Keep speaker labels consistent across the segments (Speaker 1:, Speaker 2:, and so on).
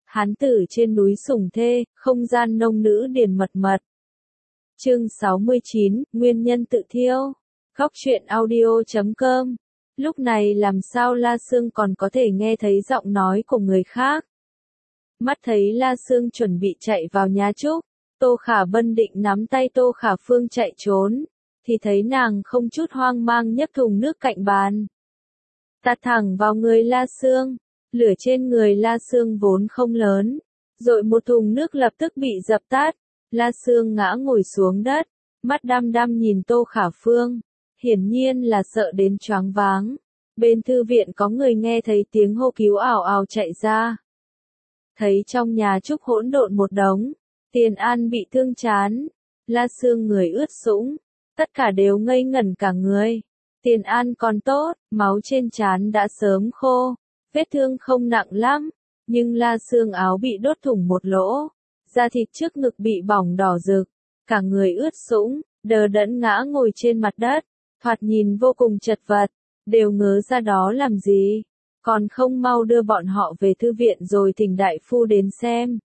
Speaker 1: Hán tử trên núi sủng thê, không gian nông nữ điền mật mật. Chương 69, Nguyên nhân tự thiêu. Góc truyện audio.com. Lúc này làm sao La Sương còn có thể nghe thấy giọng nói của người khác. Mắt thấy La Sương chuẩn bị chạy vào nhà Trúc, Tô Khả Vân định nắm tay Tô Khả Phương chạy trốn, thì thấy nàng không chút hoang mang nhấc thùng nước cạnh bàn, tạt thẳng vào người La Sương. Lửa trên người La Sương vốn không lớn, dội một thùng nước lập tức bị dập tắt. La Sương ngã ngồi xuống đất, mắt đăm đăm nhìn Tô Khả Phương, hiển nhiên là sợ đến choáng váng. Bên thư viện có người nghe thấy tiếng hô cứu ào ào chạy ra. Thấy trong nhà Trúc hỗn độn một đống, Tiền An bị thương trán, La Sương người ướt sũng, tất cả đều ngây ngẩn cả người. Tiền An còn tốt, máu trên trán đã sớm khô, vết thương không nặng lắm, nhưng La Sương áo bị đốt thủng một lỗ, da thịt trước ngực bị bỏng đỏ rực, cả người ướt sũng, đờ đẫn ngã ngồi trên mặt đất, thoạt nhìn vô cùng chật vật, đều ngớ ra đó làm gì, còn không mau đưa bọn họ về thư viện rồi thỉnh đại phu đến xem.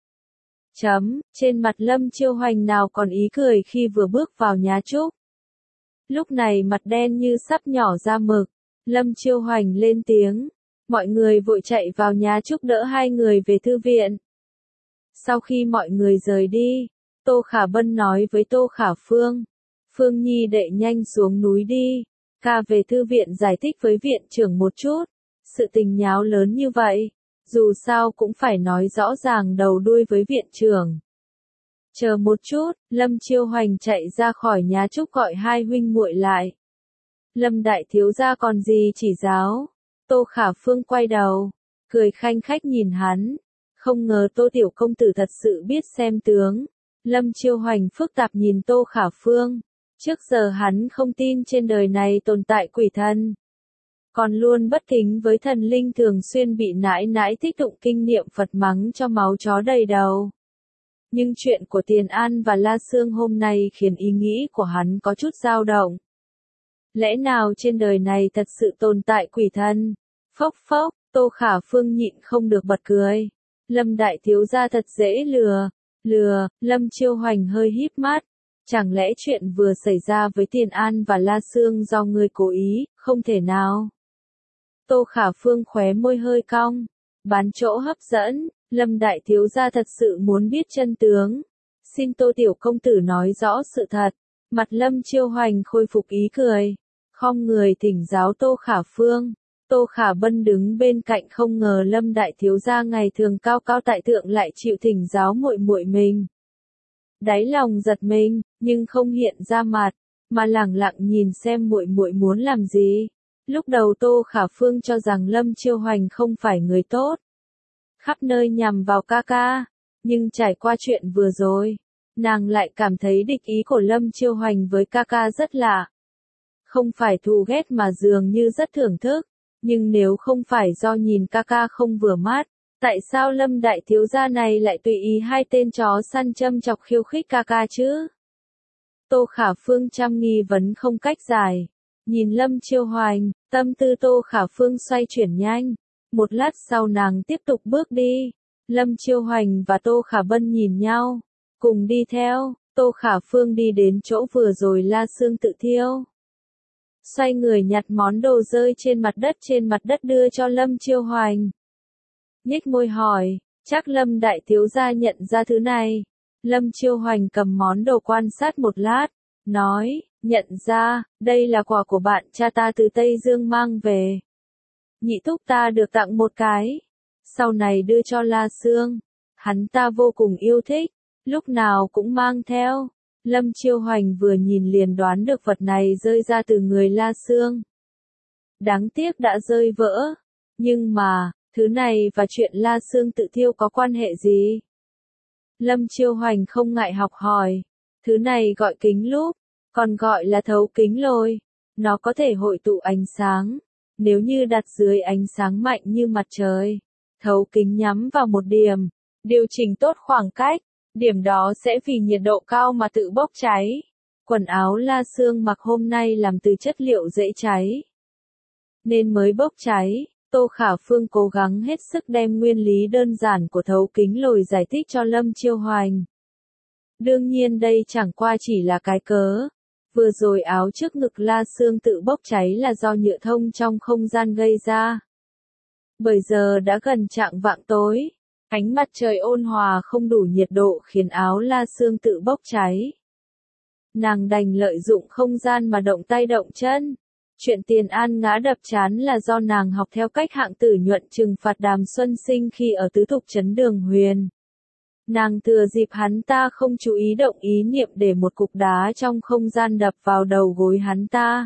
Speaker 1: Trên mặt Lâm Chiêu Hoành nào còn ý cười khi vừa bước vào nhà Trúc. Lúc này mặt đen như sắp nhỏ ra mực, Lâm Chiêu Hoành lên tiếng, mọi người vội chạy vào nhà Trúc đỡ hai người về thư viện. Sau khi mọi người rời đi, Tô Khả Vân nói với Tô Khả Phương, Phương Nhi đệ nhanh xuống núi đi, ca về thư viện giải thích với viện trưởng một chút, sự tình nháo lớn như vậy, dù sao cũng phải nói rõ ràng đầu đuôi với viện trưởng. Chờ một chút, Lâm Chiêu Hoành chạy ra khỏi nhà Trúc gọi hai huynh muội lại. Lâm đại thiếu gia còn gì chỉ giáo? Tô Khả Phương quay đầu, cười khanh khách nhìn hắn, không ngờ Tô tiểu công tử thật sự biết xem tướng. Lâm Chiêu Hoành phức tạp nhìn Tô Khả Phương, trước giờ hắn không tin trên đời này tồn tại quỷ thần, còn luôn bất kính với thần linh, thường xuyên bị nãi nãi thích tụng kinh niệm Phật mắng cho máu chó đầy đầu. Nhưng chuyện của Tiền An và La Sương hôm nay khiến ý nghĩ của hắn có chút dao động. Lẽ nào trên đời này thật sự tồn tại quỷ thần? Phốc phốc, Tô Khả Phương nhịn không được bật cười. Lâm đại thiếu gia thật dễ lừa. Lâm Chiêu Hoành hơi híp mắt. Chẳng lẽ chuyện vừa xảy ra với Tiền An và La Sương do ngươi cố ý? Không thể nào. Tô Khả Phương khóe môi hơi cong, bán chỗ hấp dẫn. Lâm đại thiếu gia thật sự muốn biết chân tướng. Xin Tô tiểu công tử nói rõ sự thật. Mặt Lâm Chiêu Hoành khôi phục ý cười, khom người thỉnh giáo Tô Khả Phương. Tô Khả Vân đứng bên cạnh không ngờ Lâm đại thiếu gia ngày thường cao cao tại thượng lại chịu thỉnh giáo muội muội mình. Đáy lòng giật mình, nhưng không hiện ra mặt, mà lẳng lặng nhìn xem muội muội muốn làm gì. Lúc đầu Tô Khả Phương cho rằng Lâm Chiêu Hoành không phải người tốt, khắp nơi nhằm vào ca ca, nhưng trải qua chuyện vừa rồi, nàng lại cảm thấy địch ý của Lâm Chiêu Hoành với ca ca rất lạ. Không phải thù ghét mà dường như rất thưởng thức, nhưng nếu không phải do nhìn ca ca không vừa mắt, tại sao Lâm đại thiếu gia này lại tùy ý hai tên chó săn châm chọc khiêu khích ca ca chứ? Tô Khả Phương trăm nghi vấn không cách giải, nhìn Lâm Chiêu Hoành, tâm tư Tô Khả Phương xoay chuyển nhanh. Một lát sau nàng tiếp tục bước đi. Lâm Chiêu Hoành và Tô Khả Vân nhìn nhau, cùng đi theo. Tô Khả Phương đi đến chỗ vừa rồi La Sương tự thiêu. Xoay người nhặt món đồ rơi trên mặt đất đưa cho Lâm Chiêu Hoành. Nhếch môi hỏi, chắc Lâm đại thiếu gia nhận ra thứ này. Lâm Chiêu Hoành cầm món đồ quan sát một lát, nói, nhận ra, đây là quà của bạn cha ta từ Tây Dương mang về. Nhị thúc ta được tặng một cái, sau này đưa cho La Sương, hắn ta vô cùng yêu thích, lúc nào cũng mang theo. Lâm Chiêu Hoành vừa nhìn liền đoán được vật này rơi ra từ người La Sương. Đáng tiếc đã rơi vỡ, nhưng mà, thứ này và chuyện La Sương tự thiêu có quan hệ gì? Lâm Chiêu Hoành không ngại học hỏi, thứ này gọi kính lúp, còn gọi là thấu kính lôi, nó có thể hội tụ ánh sáng. Nếu như đặt dưới ánh sáng mạnh như mặt trời, thấu kính nhắm vào một điểm, điều chỉnh tốt khoảng cách, điểm đó sẽ vì nhiệt độ cao mà tự bốc cháy. Quần áo La Sương mặc hôm nay làm từ chất liệu dễ cháy, nên mới bốc cháy. Tô Khả Phương cố gắng hết sức đem nguyên lý đơn giản của thấu kính lồi giải thích cho Lâm Chiêu Hoành. Đương nhiên đây chẳng qua chỉ là cái cớ. Vừa rồi áo trước ngực La Sương tự bốc cháy là do nhựa thông trong không gian gây ra. Bởi giờ đã gần chạng vạng tối, ánh mặt trời ôn hòa không đủ nhiệt độ khiến áo La Sương tự bốc cháy. Nàng đành lợi dụng không gian mà động tay động chân. Chuyện Tiền An ngã đập chán là do nàng học theo cách Hạng Tử Nhuận trừng phạt Đàm Xuân Sinh khi ở tứ thục trấn Đường Huyền. Nàng thừa dịp hắn ta không chú ý động ý niệm để một cục đá trong không gian đập vào đầu gối hắn ta.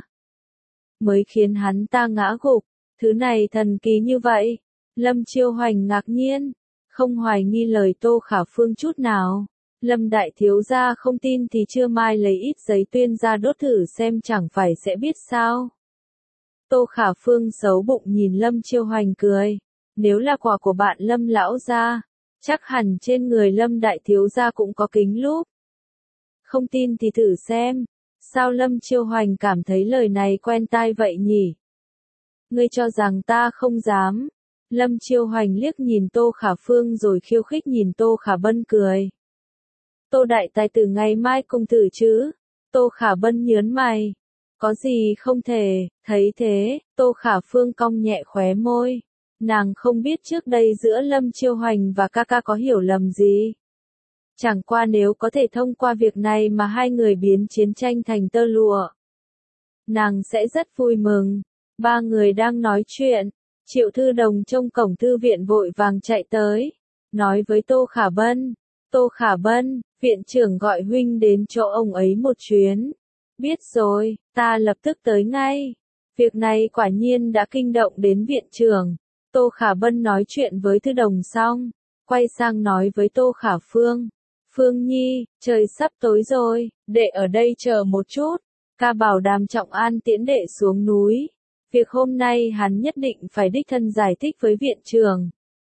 Speaker 1: Mới khiến hắn ta ngã gục. Thứ này thần kỳ như vậy. Lâm Chiêu Hoành ngạc nhiên, không hoài nghi lời Tô Khả Phương chút nào. Lâm đại thiếu gia không tin thì trưa mai lấy ít giấy tuyên ra đốt thử xem chẳng phải sẽ biết sao. Tô Khả Phương xấu bụng nhìn Lâm Chiêu Hoành cười. Nếu là quà của bạn Lâm lão gia, chắc hẳn trên người Lâm đại thiếu gia cũng có kính lúp. Không tin thì thử xem. Sao Lâm Chiêu Hoành cảm thấy lời này quen tai vậy nhỉ? Ngươi cho rằng ta không dám. Lâm Chiêu Hoành liếc nhìn Tô Khả Phương rồi khiêu khích nhìn Tô Khả Bân cười. Tô đại tài tử ngày mai cùng thử chứ? Tô Khả Bân nhớn mày. Có gì không thể, thấy thế, Tô Khả Phương cong nhẹ khóe môi. Nàng không biết trước đây giữa Lâm Chiêu Hoành và ca ca có hiểu lầm gì. Chẳng qua nếu có thể thông qua việc này mà hai người biến chiến tranh thành tơ lụa, nàng sẽ rất vui mừng. Ba người đang nói chuyện, Triệu Thư Đồng trông cổng thư viện vội vàng chạy tới, nói với Tô Khả Bân. Tô Khả Bân, viện trưởng gọi huynh đến chỗ ông ấy một chuyến. Biết rồi, ta lập tức tới ngay. Việc này quả nhiên đã kinh động đến viện trưởng. Tô Khả Bân nói chuyện với Thư Đồng xong, quay sang nói với Tô Khả Phương. Phương Nhi, trời sắp tối rồi, đệ ở đây chờ một chút. Ca bảo Đàm Trọng An tiễn đệ xuống núi. Việc hôm nay hắn nhất định phải đích thân giải thích với viện trưởng.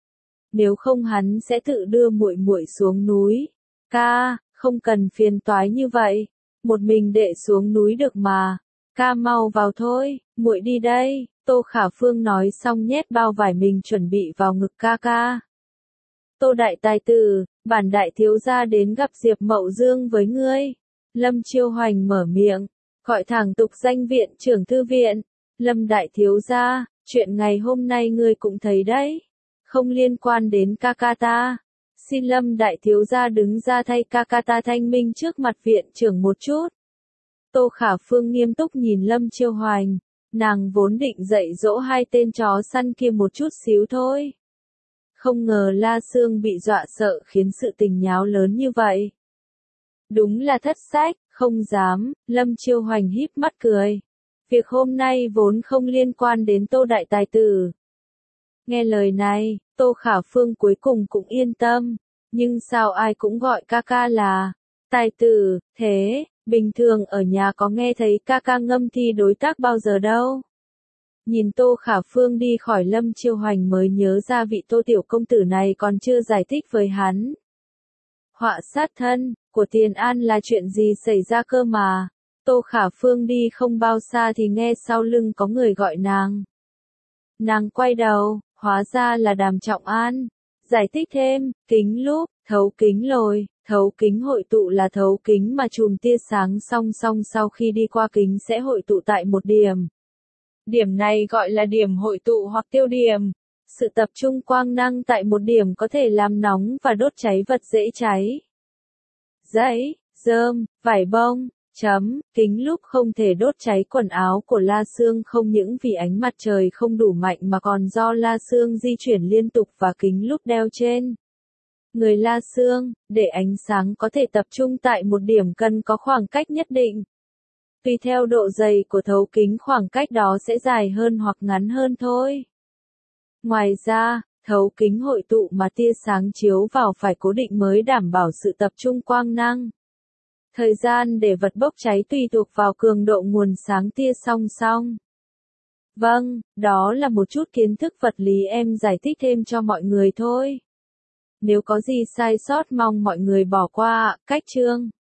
Speaker 1: Nếu không hắn sẽ tự đưa muội muội xuống núi. Ca, không cần phiền toái như vậy. Một mình đệ xuống núi được mà. Ca mau vào thôi, muội đi đây. Tô Khả Phương nói xong nhét bao vải mình chuẩn bị vào ngực ca ca. Tô đại tài tử, bản đại thiếu gia đến gặp Diệp Mậu Dương với ngươi. Lâm Chiêu Hoành mở miệng, gọi thẳng tục danh viện trưởng thư viện. Lâm đại thiếu gia, chuyện ngày hôm nay ngươi cũng thấy đấy. Không liên quan đến ca ca ta. Xin Lâm đại thiếu gia đứng ra thay ca ca ta thanh minh trước mặt viện trưởng một chút. Tô Khả Phương nghiêm túc nhìn Lâm Chiêu Hoành. Nàng vốn định dạy dỗ hai tên chó săn kia một chút xíu thôi. Không ngờ La Sương bị dọa sợ khiến sự tình nháo lớn như vậy. Đúng là thất sách, không dám. Lâm Chiêu Hoành híp mắt cười. Việc hôm nay vốn không liên quan đến Tô đại tài tử. Nghe lời này, Tô Khả Phương cuối cùng cũng yên tâm. Nhưng sao ai cũng gọi ca ca là tài tử, thế, bình thường ở nhà có nghe thấy ca ca ngâm thi đối tác bao giờ đâu. Nhìn Tô Khả Phương đi khỏi Lâm Chiêu Hoành mới nhớ ra vị Tô tiểu công tử này còn chưa giải thích với hắn. Họa sát thân, của Tiền An là chuyện gì xảy ra cơ mà. Tô Khả Phương đi không bao xa thì nghe sau lưng có người gọi nàng. Nàng quay đầu, hóa ra là Đàm Trọng An. Giải thích thêm, kính lúp, thấu kính lồi, thấu kính hội tụ là thấu kính mà chùm tia sáng song song sau khi đi qua kính sẽ hội tụ tại một điểm. Điểm này gọi là điểm hội tụ hoặc tiêu điểm. Sự tập trung quang năng tại một điểm có thể làm nóng và đốt cháy vật dễ cháy. Giấy, rơm, vải bông, kính lúp không thể đốt cháy quần áo của La Sương không những vì ánh mặt trời không đủ mạnh mà còn do La Sương di chuyển liên tục và kính lúp đeo trên người La Sương, để ánh sáng có thể tập trung tại một điểm cần có khoảng cách nhất định. Tùy theo độ dày của thấu kính khoảng cách đó sẽ dài hơn hoặc ngắn hơn thôi. Ngoài ra, thấu kính hội tụ mà tia sáng chiếu vào phải cố định mới đảm bảo sự tập trung quang năng. Thời gian để vật bốc cháy tùy thuộc vào cường độ nguồn sáng tia song song. Vâng, đó là một chút kiến thức vật lý em giải thích thêm cho mọi người thôi. Nếu có gì sai sót mong mọi người bỏ qua, cách chương.